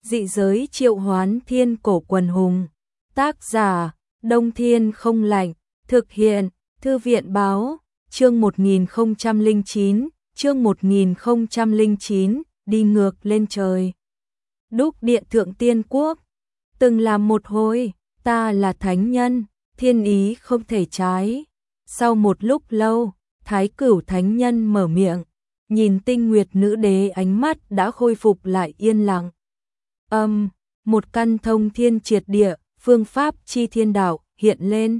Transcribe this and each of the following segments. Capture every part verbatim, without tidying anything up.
Dị giới triệu hoán thiên cổ quần hùng. Tác giả, Đông Thiên không lạnh. Thực hiện, Thư viện báo. Chương một nghìn không trăm lẻ chín, chương một nghìn không trăm lẻ chín, đi ngược lên trời. Đúc Điện Thượng Tiên Quốc. Từng làm một hồi, ta là thánh nhân, thiên ý không thể trái. Sau một lúc lâu, Thái Cửu thánh nhân mở miệng, nhìn Tinh Nguyệt nữ đế ánh mắt đã khôi phục lại yên lặng. Âm, một căn thông thiên triệt địa, phương pháp chi thiên đạo hiện lên,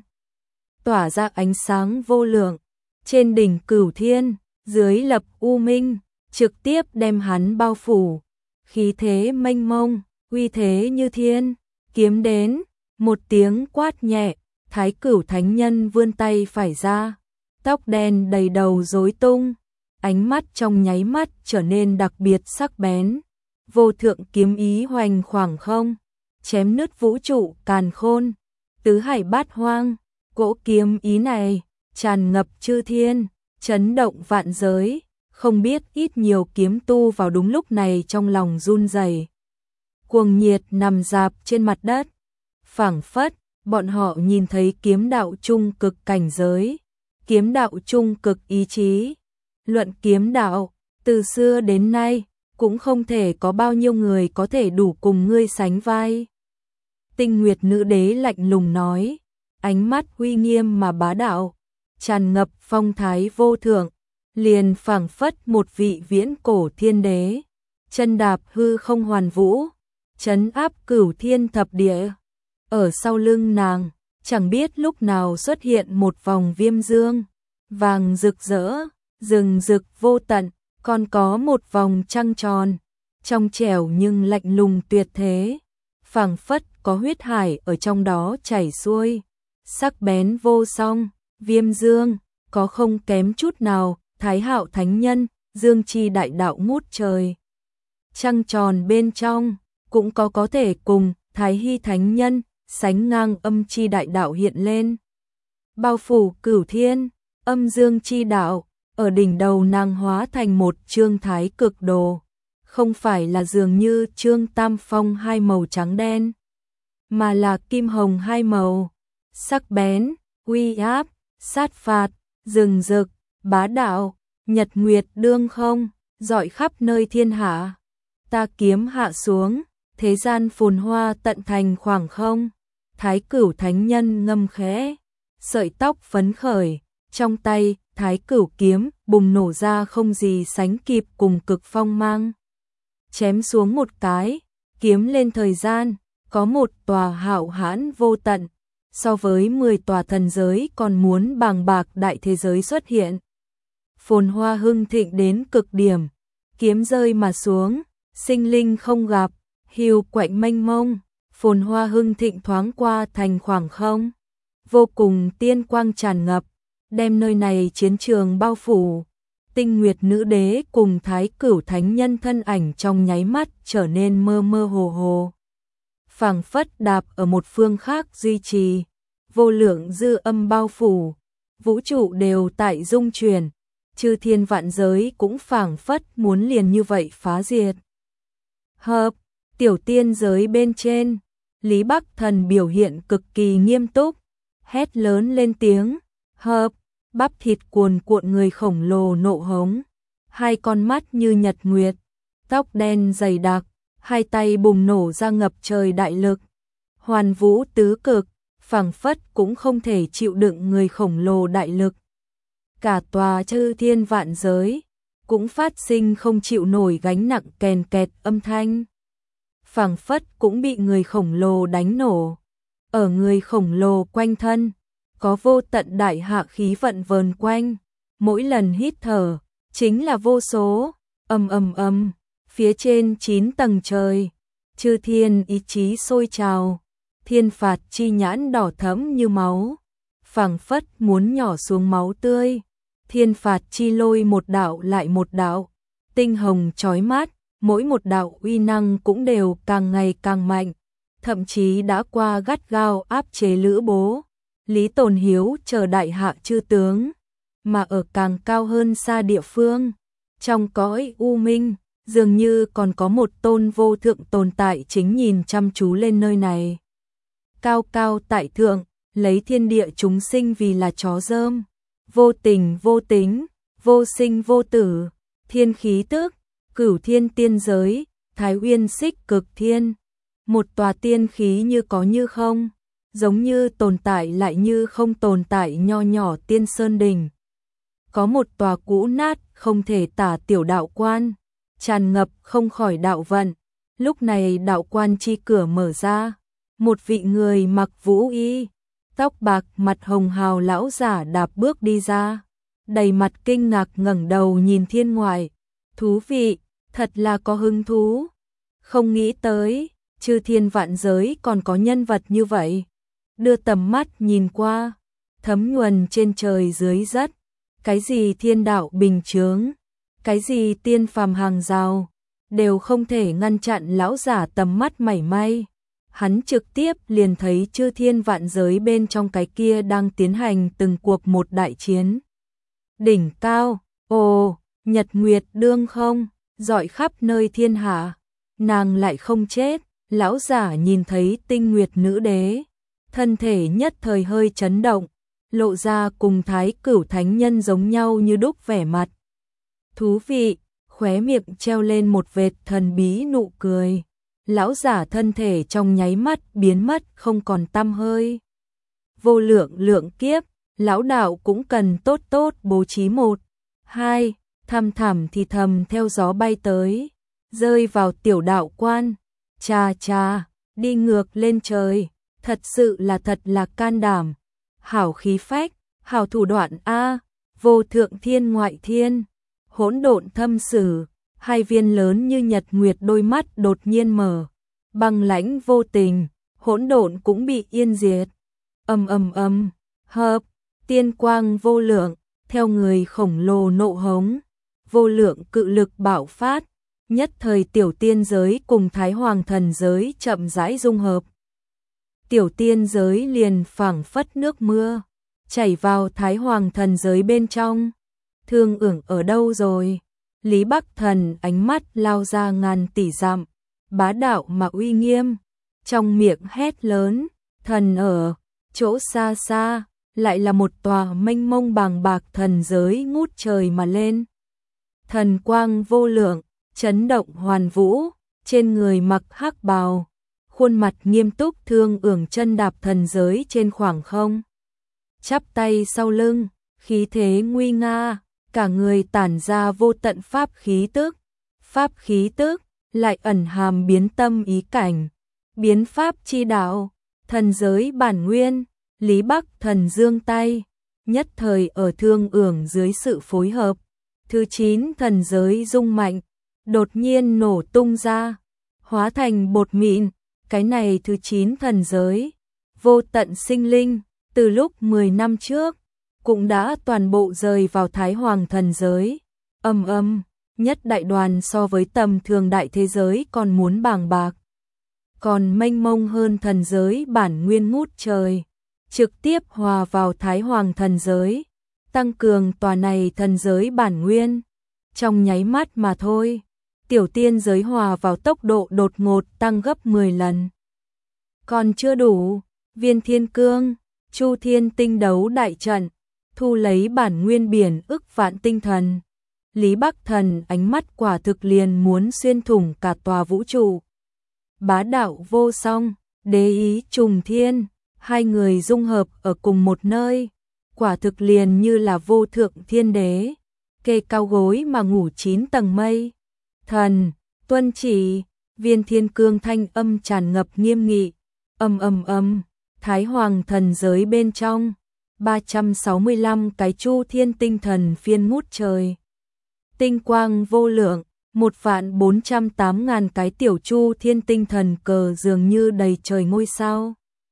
tỏa ra ánh sáng vô lượng. Trên đỉnh Cửu Thiên, dưới lập u minh, trực tiếp đem hắn bao phủ. Khí thế mênh mông, uy thế như thiên. Kiếm đến, một tiếng quát nhẹ, Thái Cửu thánh nhân vươn tay phải ra, tóc đen đầy đầu rối tung, ánh mắt trong nháy mắt trở nên đặc biệt sắc bén. Vô thượng kiếm ý hoành khoảng không, chém nứt vũ trụ càn khôn, tứ hải bát hoang. Cỗ kiếm ý này tràn ngập chư thiên, chấn động vạn giới, không biết ít nhiều kiếm tu vào đúng lúc này trong lòng run rẩy, cuồng nhiệt nằm rạp trên mặt đất. Phảng phất, bọn họ nhìn thấy kiếm đạo trung cực cảnh giới, kiếm đạo trung cực ý chí. Luận kiếm đạo, từ xưa đến nay, cũng không thể có bao nhiêu người có thể đủ cùng ngươi sánh vai. Tinh Nguyệt nữ đế lạnh lùng nói, ánh mắt uy nghiêm mà bá đạo, tràn ngập phong thái vô thượng, liền phảng phất một vị viễn cổ thiên đế, chân đạp hư không hoàn vũ, trấn áp cửu thiên thập địa. Ở sau lưng nàng, chẳng biết lúc nào xuất hiện một vòng viêm dương, vàng rực rỡ, rừng rực vô tận, còn có một vòng trăng tròn, trong trẻo nhưng lạnh lùng tuyệt thế, phảng phất có huyết hải ở trong đó chảy xuôi, sắc bén vô song. Viêm dương, có không kém chút nào, Thái Hạo thánh nhân, dương chi đại đạo ngút trời. Trăng tròn bên trong, cũng có có thể cùng Thái Hy thánh nhân, sánh ngang âm chi đại đạo hiện lên. Bao phủ cửu thiên, âm dương chi đạo, ở đỉnh đầu nàng hóa thành một trương thái cực đồ, không phải là dường như trương tam phong hai màu trắng đen, mà là kim hồng hai màu, sắc bén, uy áp, sát phạt, rừng rực, bá đạo, nhật nguyệt đương không, rọi khắp nơi thiên hạ. Ta kiếm hạ xuống, thế gian phồn hoa tận thành khoảng không. Thái Cửu thánh nhân ngâm khẽ, sợi tóc phấn khởi, trong tay Thái Cửu kiếm bùng nổ ra không gì sánh kịp cùng cực phong mang. Chém xuống một cái, kiếm lên thời gian, có một tòa hạo hãn vô tận, so với mười tòa thần giới còn muốn bàng bạc đại thế giới xuất hiện. Phồn hoa hưng thịnh đến cực điểm, kiếm rơi mà xuống, sinh linh không gặp, hiu quạnh mênh mông, phồn hoa hưng thịnh thoáng qua thành khoảng không, vô cùng tiên quang tràn ngập, đem nơi này chiến trường bao phủ. Tinh Nguyệt nữ đế cùng Thái Cửu thánh nhân thân ảnh trong nháy mắt trở nên mơ mơ hồ hồ, phảng phất đạp ở một phương khác duy trì. Vô lượng dư âm bao phủ, vũ trụ đều tại rung chuyển, chư thiên vạn giới cũng phảng phất muốn liền như vậy phá diệt. Hợp, tiểu tiên giới bên trên, Lý Bắc Thần biểu hiện cực kỳ nghiêm túc, hét lớn lên tiếng, hợp, bắp thịt cuồn cuộn người khổng lồ nộ hống, hai con mắt như nhật nguyệt, tóc đen dày đặc, hai tay bùng nổ ra ngập trời đại lực, hoàn vũ tứ cực, phảng phất cũng không thể chịu đựng người khổng lồ đại lực. Cả tòa chư thiên vạn giới cũng phát sinh không chịu nổi gánh nặng kèn kẹt âm thanh, phảng phất cũng bị người khổng lồ đánh nổ. Ở người khổng lồ quanh thân, có vô tận đại hạ khí vận vờn quanh, mỗi lần hít thở chính là vô số ầm ầm ầm, phía trên chín tầng trời, chư thiên ý chí sôi trào, thiên phạt chi nhãn đỏ thẫm như máu, phảng phất muốn nhỏ xuống máu tươi. Thiên phạt chi lôi một đạo lại một đạo, tinh hồng chói mắt, mỗi một đạo uy năng cũng đều càng ngày càng mạnh, thậm chí đã qua gắt gao áp chế Lữ Bố, Lý Tồn Hiếu chờ đại hạ chư tướng, mà ở càng cao hơn xa địa phương, trong cõi u minh, dường như còn có một tôn vô thượng tồn tại chính nhìn chăm chú lên nơi này. Cao cao tại thượng, lấy thiên địa chúng sinh vì là chó dơm, vô tình vô tính, vô sinh vô tử, thiên khí tức, cửu thiên tiên giới, thái uyên xích cực thiên. Một tòa tiên khí như có như không, giống như tồn tại lại như không tồn tại nho nhỏ tiên sơn đỉnh. Có một tòa cũ nát không thể tả tiểu đạo quan, tràn ngập không khỏi đạo vận. Lúc này đạo quan chi cửa mở ra, một vị người mặc vũ y, tóc bạc mặt hồng hào lão giả đạp bước đi ra, đầy mặt kinh ngạc ngẩng đầu nhìn thiên ngoại. Thú vị, thật là có hứng thú. Không nghĩ tới, chư thiên vạn giới còn có nhân vật như vậy. Đưa tầm mắt nhìn qua, thấm nhuần trên trời dưới đất, cái gì thiên đạo bình chướng, cái gì tiên phàm hàng rào, đều không thể ngăn chặn lão giả tầm mắt mảy may. Hắn trực tiếp liền thấy chư thiên vạn giới bên trong cái kia đang tiến hành từng cuộc một đại chiến. Đỉnh cao, ồ, nhật nguyệt đương không, rọi khắp nơi thiên hạ, nàng lại không chết. Lão giả nhìn thấy tinh nguyệt nữ đế, thân thể nhất thời hơi chấn động, lộ ra cùng thái cửu thánh nhân giống nhau như đúc vẻ mặt. Thú vị, khóe miệng treo lên một vệt thần bí nụ cười. Lão giả thân thể trong nháy mắt biến mất không còn tăm hơi. Vô lượng lượng kiếp, lão đạo cũng cần tốt tốt bố trí một, hai, thầm thẳm thì thầm theo gió bay tới, rơi vào tiểu đạo quan. Cha cha, đi ngược lên trời, thật sự là thật là can đảm. Hảo khí phách, hảo thủ đoạn a, vô thượng thiên ngoại thiên, hỗn độn thâm sử, hai viên lớn như nhật nguyệt đôi mắt đột nhiên mở, băng lãnh vô tình, hỗn độn cũng bị yên diệt. Ầm ầm ầm, hợp, tiên quang vô lượng, theo người khổng lồ nộ hống, vô lượng cự lực bạo phát. Nhất thời tiểu tiên giới cùng thái hoàng thần giới chậm rãi dung hợp. Tiểu tiên giới liền phảng phất nước mưa, chảy vào thái hoàng thần giới bên trong. Thương ưởng ở đâu rồi? Lý Bắc Thần ánh mắt lao ra ngàn tỷ dặm, bá đạo mà uy nghiêm, trong miệng hét lớn, thần ở, chỗ xa xa, lại là một tòa mênh mông bàng bạc thần giới ngút trời mà lên. Thần quang vô lượng, chấn động hoàn vũ, trên người mặc hắc bào, khuôn mặt nghiêm túc thương ưởng chân đạp thần giới trên khoảng không. Chắp tay sau lưng, khí thế nguy nga, cả người tản ra vô tận pháp khí tức. Pháp khí tức, lại ẩn hàm biến tâm ý cảnh, biến pháp chi đạo, thần giới bản nguyên, Lý Bắc Thần giương tay, nhất thời ở thương ưởng dưới sự phối hợp. Thứ chín thần giới rung mạnh, đột nhiên nổ tung ra, hóa thành bột mịn. Cái này thứ chín thần giới, vô tận sinh linh, từ lúc mười năm trước, cũng đã toàn bộ rời vào thái hoàng thần giới. Âm âm, nhất đại đoàn so với tầm thường đại thế giới còn muốn bàng bạc, còn mênh mông hơn thần giới bản nguyên ngút trời, trực tiếp hòa vào thái hoàng thần giới, tăng cường tòa này thần giới bản nguyên. Trong nháy mắt mà thôi, tiểu tiên giới hòa vào tốc độ đột ngột tăng gấp mười lần. Còn chưa đủ, viên thiên cương, chu thiên tinh đấu đại trận, thu lấy bản nguyên biển ức vạn tinh thần. Lý Bắc Thần ánh mắt quả thực liền muốn xuyên thủng cả tòa vũ trụ. Bá đạo vô song, đế ý trùng thiên, hai người dung hợp ở cùng một nơi, quả thực liền như là vô thượng thiên đế, kê cao gối mà ngủ chín tầng mây. Thần, tuân chỉ, viên thiên cương thanh âm tràn ngập nghiêm nghị, âm âm âm, thái hoàng thần giới bên trong, ba trăm sáu mươi lăm cái chu thiên tinh thần phiên ngút trời. Tinh quang vô lượng, một vạn bốn trăm tám ngàn cái tiểu chu thiên tinh thần cờ dường như đầy trời ngôi sao.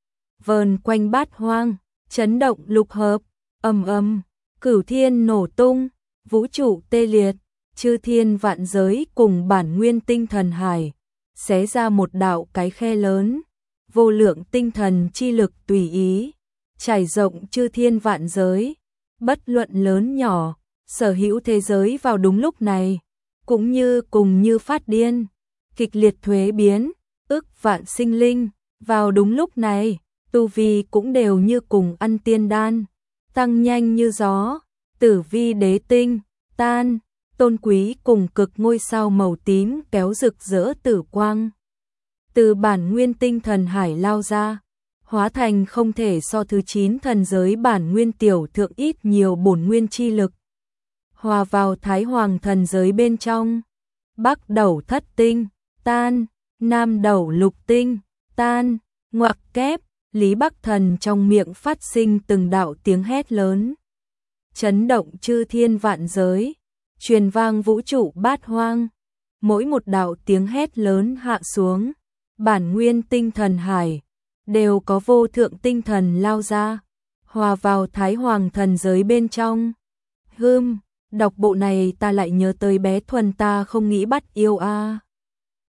Vờn quanh bát hoang, chấn động lục hợp, âm âm, cửu thiên nổ tung, vũ trụ tê liệt, chư thiên vạn giới cùng bản nguyên tinh thần hải, xé ra một đạo cái khe lớn, vô lượng tinh thần chi lực tùy ý, trải rộng chư thiên vạn giới, bất luận lớn nhỏ, sở hữu thế giới vào đúng lúc này, cũng như cùng như phát điên, kịch liệt thuế biến, ức vạn sinh linh, vào đúng lúc này, tu vi cũng đều như cùng ăn tiên đan, tăng nhanh như gió, tử vi đế tinh, tan, tôn quý cùng cực ngôi sao màu tím kéo rực rỡ tử quang. Từ bản nguyên tinh thần hải lao ra, hóa thành không thể so thứ chín thần giới bản nguyên tiểu thượng ít nhiều bổn nguyên chi lực. Hòa vào thái hoàng thần giới bên trong, bắc đầu thất tinh, tan, nam đầu lục tinh, tan, ngoặc kép, Lý Bắc Thần trong miệng phát sinh từng đạo tiếng hét lớn. Chấn động chư thiên vạn giới, truyền vang vũ trụ bát hoang, mỗi một đạo tiếng hét lớn hạ xuống, bản nguyên tinh thần hải, đều có vô thượng tinh thần lao ra, hòa vào thái hoàng thần giới bên trong. Hưm, đọc bộ này ta lại nhớ tới bé Thuần ta không nghĩ bắt yêu a. À.